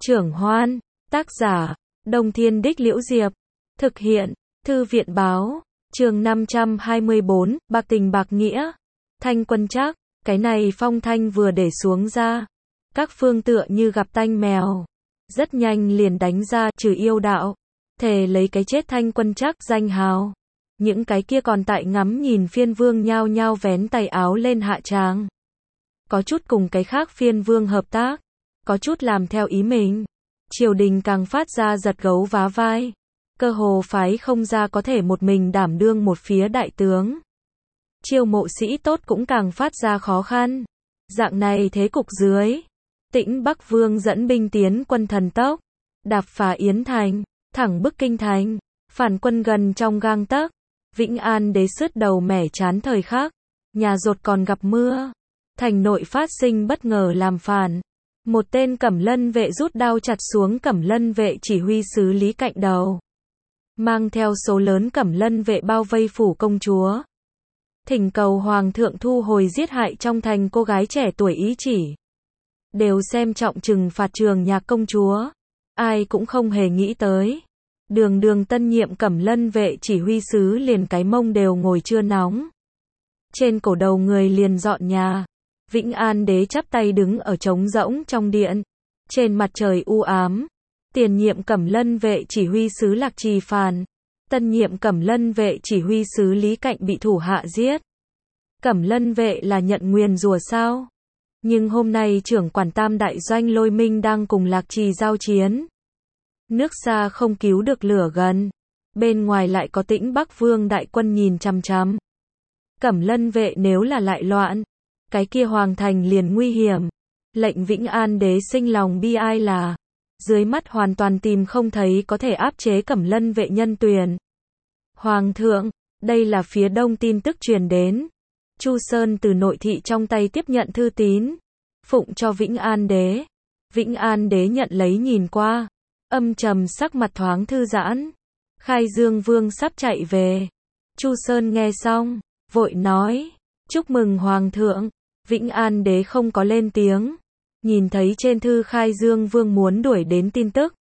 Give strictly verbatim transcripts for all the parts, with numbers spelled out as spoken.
Trưởng Hoan, tác giả, Đông Thiên Đích Liễu Diệp, thực hiện, Thư viện Báo, chương năm trăm hai mươi bốn, bạc tình bạc nghĩa, Thanh Quân Trác, cái này phong thanh vừa để xuống ra, các phương tựa như gặp tanh mèo, rất nhanh liền đánh ra, trừ yêu đạo, thề lấy cái chết Thanh Quân Trác danh hào. Những cái kia còn tại ngắm nhìn phiên vương nhao nhao vén tay áo lên hạ tràng. Có chút cùng cái khác phiên vương hợp tác, có chút làm theo ý mình. Triều đình càng phát ra giật gấu vá vai, cơ hồ phái không ra có thể một mình đảm đương một phía đại tướng. Chiêu mộ sĩ tốt cũng càng phát ra khó khăn. Dạng này thế cục dưới, Tĩnh Bắc Vương dẫn binh tiến quân thần tốc, đạp phá Yến Thành, thẳng bức Kinh Thành, phản quân gần trong gang tấc. Vĩnh An đế sứt đầu mẻ chán thời khắc, nhà rột còn gặp mưa, thành nội phát sinh bất ngờ làm phản. Một tên Cẩm Lân vệ rút đao chặt xuống Cẩm Lân vệ chỉ huy sứ Lý Cạnh đầu, mang theo số lớn Cẩm Lân vệ bao vây phủ công chúa, thỉnh cầu hoàng thượng thu hồi giết hại trong thành cô gái trẻ tuổi ý chỉ, đều xem trọng trừng phạt Trường Nhạc công chúa. Ai cũng không hề nghĩ tới, đường đường tân nhiệm Cẩm Lân vệ chỉ huy sứ liền cái mông đều ngồi chưa nóng, trên cổ đầu người liền dọn nhà. Vĩnh An đế chắp tay đứng ở trống rỗng trong điện, trên mặt trời u ám. Tiền nhiệm Cẩm Lân vệ chỉ huy sứ Lạc Trì phàn, tân nhiệm Cẩm Lân vệ chỉ huy sứ Lý Cạnh bị thủ hạ giết. Cẩm Lân vệ là nhận nguyền rủa sao? Nhưng hôm nay trưởng quản tam đại doanh Lôi Minh đang cùng Lạc Trì giao chiến. Nước xa không cứu được lửa gần, bên ngoài lại có Tĩnh Bắc Vương đại quân nhìn chằm chằm. Cẩm Lân vệ nếu là lại loạn, cái kia hoàng thành liền nguy hiểm. Lệnh Vĩnh An đế sinh lòng bi ai là, dưới mắt hoàn toàn tìm không thấy có thể áp chế Cẩm Lân vệ nhân tuyển. Hoàng thượng, đây là phía đông tin tức truyền đến. Chu Sơn từ nội thị trong tay tiếp nhận thư tín, phụng cho Vĩnh An đế. Vĩnh An đế nhận lấy nhìn qua, âm trầm sắc mặt thoáng thư giãn. Khai Dương Vương sắp chạy về. Chu Sơn nghe xong, vội nói, chúc mừng Hoàng thượng. Vĩnh An đế không có lên tiếng, nhìn thấy trên thư Khai Dương Vương muốn đuổi đến tin tức.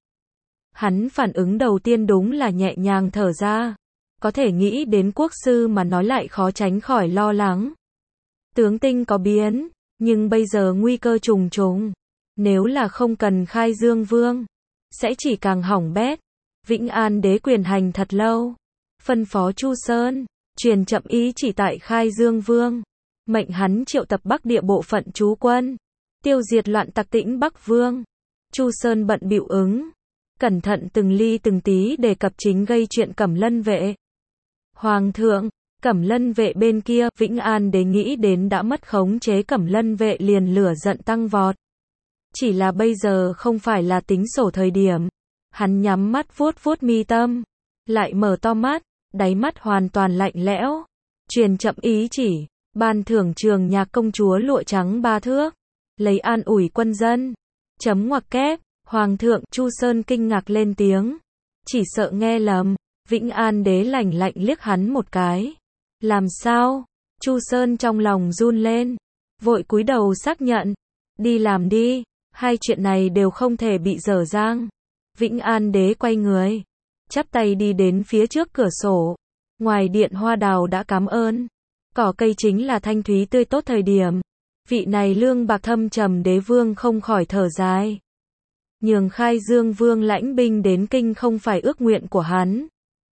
Hắn phản ứng đầu tiên đúng là nhẹ nhàng thở ra, có thể nghĩ đến quốc sư mà nói lại khó tránh khỏi lo lắng. Tướng tinh có biến, nhưng bây giờ nguy cơ trùng trùng, nếu là không cần Khai Dương Vương, sẽ chỉ càng hỏng bét. Vĩnh An đế quyền hành thật lâu, phân phó Chu Sơn, truyền chậm ý chỉ tại Khai Dương Vương, mệnh hắn triệu tập Bắc địa bộ phận trú quân, tiêu diệt loạn tặc Tĩnh Bắc Vương. Chu Sơn bận bịu ứng, cẩn thận từng ly từng tí đề cập chính gây chuyện Cẩm Lân vệ. Hoàng thượng, Cẩm Lân vệ bên kia, Vĩnh An đế nghĩ đến đã mất khống chế Cẩm Lân vệ liền lửa giận tăng vọt. Chỉ là bây giờ không phải là tính sổ thời điểm. Hắn nhắm mắt vuốt vuốt mi tâm, lại mở to mắt, đáy mắt hoàn toàn lạnh lẽo. Truyền chậm ý chỉ, ban thưởng Trường Nhạc công chúa lụa trắng ba thước, lấy an ủi quân dân. Chấm ngoặc kép, Hoàng thượng. Chu Sơn kinh ngạc lên tiếng, chỉ sợ nghe lầm. Vĩnh An đế lạnh lạnh liếc hắn một cái. Làm sao? Chu Sơn trong lòng run lên, vội cúi đầu xác nhận. Đi làm đi, hai chuyện này đều không thể bị dở dang. Vĩnh An đế quay người, chắp tay đi đến phía trước cửa sổ. Ngoài điện hoa đào đã cảm ơn, cỏ cây chính là thanh thúy tươi tốt thời điểm. Vị này lương bạc thâm trầm đế vương không khỏi thở dài. Nhường Khai Dương Vương lãnh binh đến kinh không phải ước nguyện của hắn.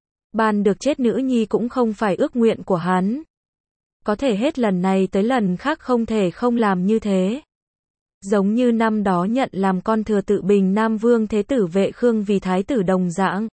Ban được chết nữ nhi cũng không phải ước nguyện của hắn. Có thể hết lần này tới lần khác không thể không làm như thế. Giống như năm đó nhận làm con thừa tự Bình Nam Vương Thế tử Vệ Khương vì thái tử đồng dạng.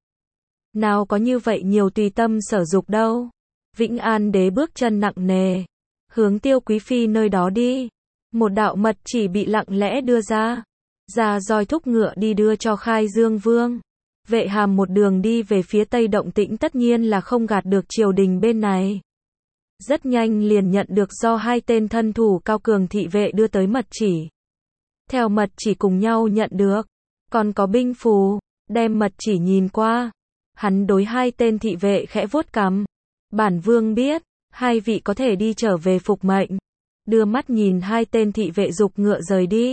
Nào có như vậy nhiều tùy tâm sở dục đâu. Vĩnh An đế bước chân nặng nề, hướng Tiêu Quý Phi nơi đó đi. Một đạo mật chỉ bị lặng lẽ đưa ra. Ra roi thúc ngựa đi đưa cho Khai Dương Vương. Vệ Hàm một đường đi về phía tây, động tĩnh tất nhiên là không gạt được triều đình bên này. Rất nhanh liền nhận được do hai tên thân thủ cao cường thị vệ đưa tới mật chỉ. Theo mật chỉ cùng nhau nhận được, còn có binh phù, đem mật chỉ nhìn qua. Hắn đối hai tên thị vệ khẽ vuốt cằm. Bản vương biết, hai vị có thể đi trở về phục mệnh. Đưa mắt nhìn hai tên thị vệ giục ngựa rời đi.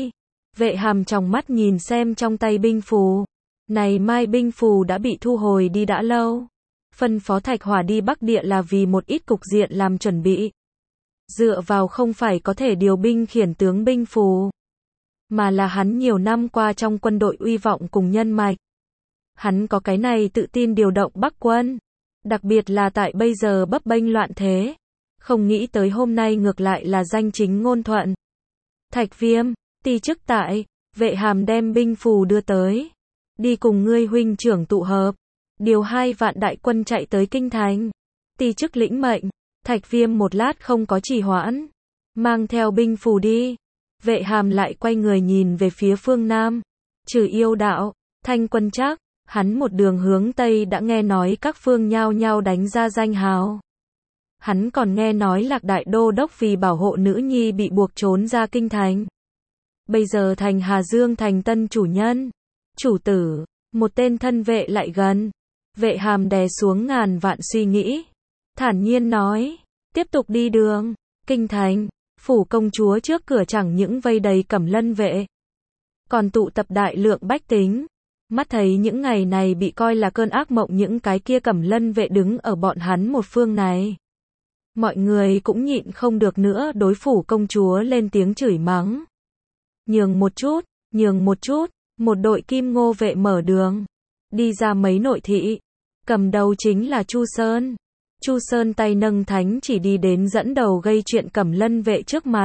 Vệ Hàm trong mắt nhìn xem trong tay binh phù. Này mai binh phù đã bị thu hồi đi đã lâu. Phân phó Thạch Hỏa đi Bắc Địa là vì một ít cục diện làm chuẩn bị. Dựa vào không phải có thể điều binh khiển tướng binh phù, mà là hắn nhiều năm qua trong quân đội uy vọng cùng nhân mạch. Hắn có cái này tự tin điều động Bắc quân. Đặc biệt là tại bây giờ bấp bênh loạn thế. Không nghĩ tới hôm nay ngược lại là danh chính ngôn thuận. Thạch Viêm, ti chức tại, Vệ Hàm đem binh phù đưa tới. Đi cùng ngươi huynh trưởng tụ hợp. Điều hai vạn đại quân chạy tới kinh thành. Ti chức lĩnh mệnh. Thạch Viêm một lát không có trì hoãn. Mang theo binh phù đi. Vệ Hàm lại quay người nhìn về phía phương Nam. Trừ Yêu Đạo, Thanh Quân Trác, hắn một đường hướng Tây đã nghe nói các phương nhao nhao đánh ra danh hào. Hắn còn nghe nói Lạc Đại Đô Đốc vì bảo hộ nữ nhi bị buộc trốn ra kinh thành. Bây giờ thành Hà Dương thành tân chủ nhân. Chủ tử, một tên thân vệ lại gần. Vệ Hàm đè xuống ngàn vạn suy nghĩ. Thản nhiên nói, tiếp tục đi đường. Kinh thành, phủ công chúa trước cửa chẳng những vây đầy Cẩm Lân vệ, còn tụ tập đại lượng bách tính. Mắt thấy những ngày này bị coi là cơn ác mộng những cái kia Cẩm Lân vệ đứng ở bọn hắn một phương này. Mọi người cũng nhịn không được nữa đối phủ công chúa lên tiếng chửi mắng. Nhường một chút, nhường một chút, một đội kim ngô vệ mở đường. Đi ra mấy nội thị. Cầm đầu chính là Chu Sơn. Chu Sơn tay nâng thánh chỉ đi đến dẫn đầu gây chuyện Cẩm Lân vệ trước mặt.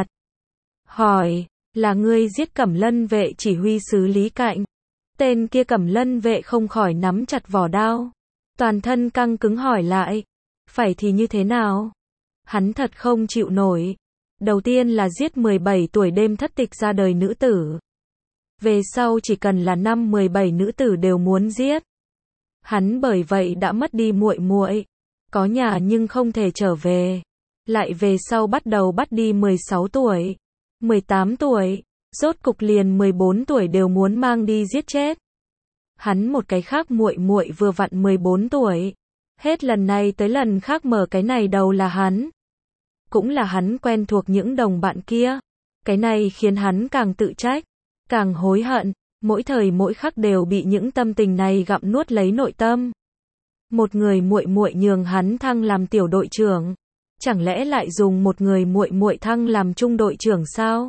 Hỏi, là ngươi giết Cẩm Lân vệ chỉ huy sứ Lý Cạnh? Tên kia Cẩm Lân vệ không khỏi nắm chặt vỏ đao. Toàn thân căng cứng hỏi lại. Phải thì như thế nào? Hắn thật không chịu nổi. Đầu tiên là giết mười bảy tuổi đêm thất tịch ra đời nữ tử. Về sau chỉ cần là năm mười bảy nữ tử đều muốn giết. Hắn bởi vậy đã mất đi muội muội, có nhà nhưng không thể trở về. Lại về sau bắt đầu bắt đi mười sáu tuổi, mười tám tuổi, rốt cục liền mười bốn tuổi đều muốn mang đi giết chết. Hắn một cái khác muội muội vừa vặn mười bốn tuổi. Hết lần này tới lần khác mở cái này đầu là hắn. Cũng là hắn quen thuộc những đồng bạn kia. Cái này khiến hắn càng tự trách, càng hối hận, mỗi thời mỗi khắc đều bị những tâm tình này gặm nuốt lấy nội tâm. Một người muội muội nhường hắn thăng làm tiểu đội trưởng, chẳng lẽ lại dùng một người muội muội thăng làm trung đội trưởng sao?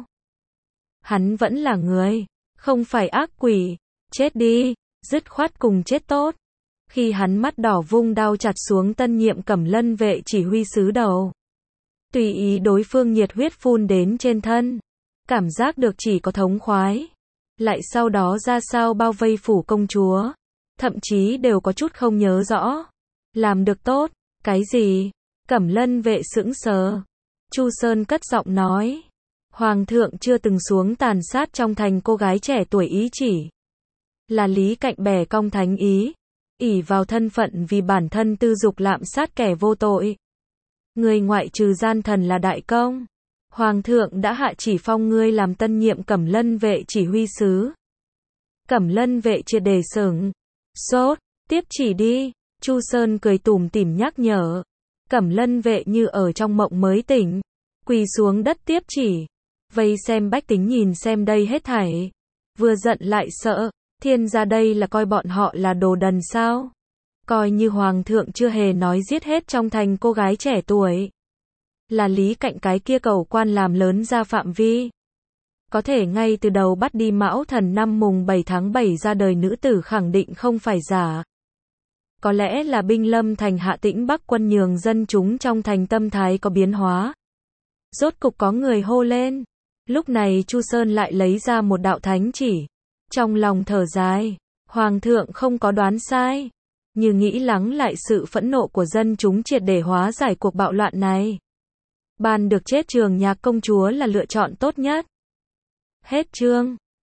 Hắn vẫn là người, không phải ác quỷ, chết đi, dứt khoát cùng chết tốt. Khi hắn mắt đỏ vung đao chặt xuống tân nhiệm Cẩm Lân vệ chỉ huy sứ đầu, tùy ý đối phương nhiệt huyết phun đến trên thân, cảm giác được chỉ có thống khoái. Lại sau đó ra sao bao vây phủ công chúa, thậm chí đều có chút không nhớ rõ. Làm được tốt, cái gì? Cẩm Lân vệ sững sờ. Chu Sơn cất giọng nói, Hoàng thượng chưa từng xuống tàn sát trong thành cô gái trẻ tuổi ý chỉ. Là Lý Cạnh bẻ cong thánh ý, ỷ vào thân phận vì bản thân tư dục lạm sát kẻ vô tội. Người ngoại trừ gian thần là đại công. Hoàng thượng đã hạ chỉ phong ngươi làm tân nhiệm Cẩm Lân vệ chỉ huy sứ. Cẩm Lân vệ chia đề sửng sốt, tiếp chỉ đi. Chu Sơn cười tủm tỉm nhắc nhở. Cẩm Lân vệ như ở trong mộng mới tỉnh, quỳ xuống đất tiếp chỉ. Vây xem bách tính nhìn xem đây hết thảy, vừa giận lại sợ. Thiên gia đây là coi bọn họ là đồ đần sao? Coi như hoàng thượng chưa hề nói giết hết trong thành cô gái trẻ tuổi. Là Lý Cạnh cái kia cầu quan làm lớn ra phạm vi. Có thể ngay từ đầu bắt đi Mão Thần năm mùng bảy tháng bảy ra đời nữ tử khẳng định không phải giả. Có lẽ là binh lâm thành Hạ Tĩnh Bắc quân nhường dân chúng trong thành tâm thái có biến hóa. Rốt cục có người hô lên. Lúc này Chu Sơn lại lấy ra một đạo thánh chỉ. Trong lòng thở dài, Hoàng thượng không có đoán sai. Như nghĩ lắng lại sự phẫn nộ của dân chúng triệt để hóa giải cuộc bạo loạn này. Ban được chết Trường Nhạc công chúa là lựa chọn tốt nhất. Hết chương.